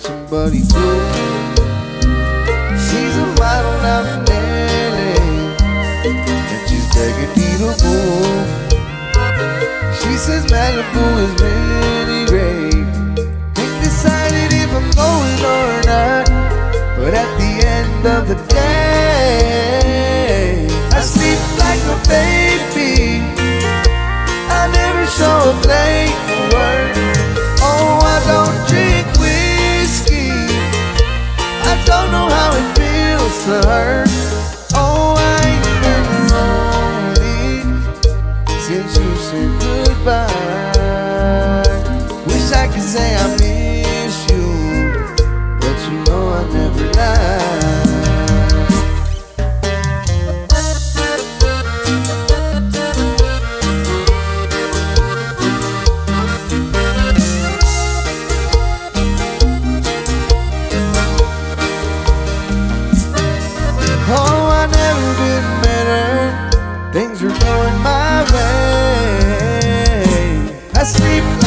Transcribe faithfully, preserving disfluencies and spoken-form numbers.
somebody good. She's a model out in L A, and she's begging me to move. She says Malibu is really great. Ain't decided if I'm going or not, but at the end of the day, I sleep like a baby. I never show up late for work. Oh, I don't drink whiskey. I don't know how it feels to hurt. Oh, I ain't been lonely since you said goodbye. Wish I could say I miss you, but you know I never lie. Oh, I never been better. Things are going my way. I sleep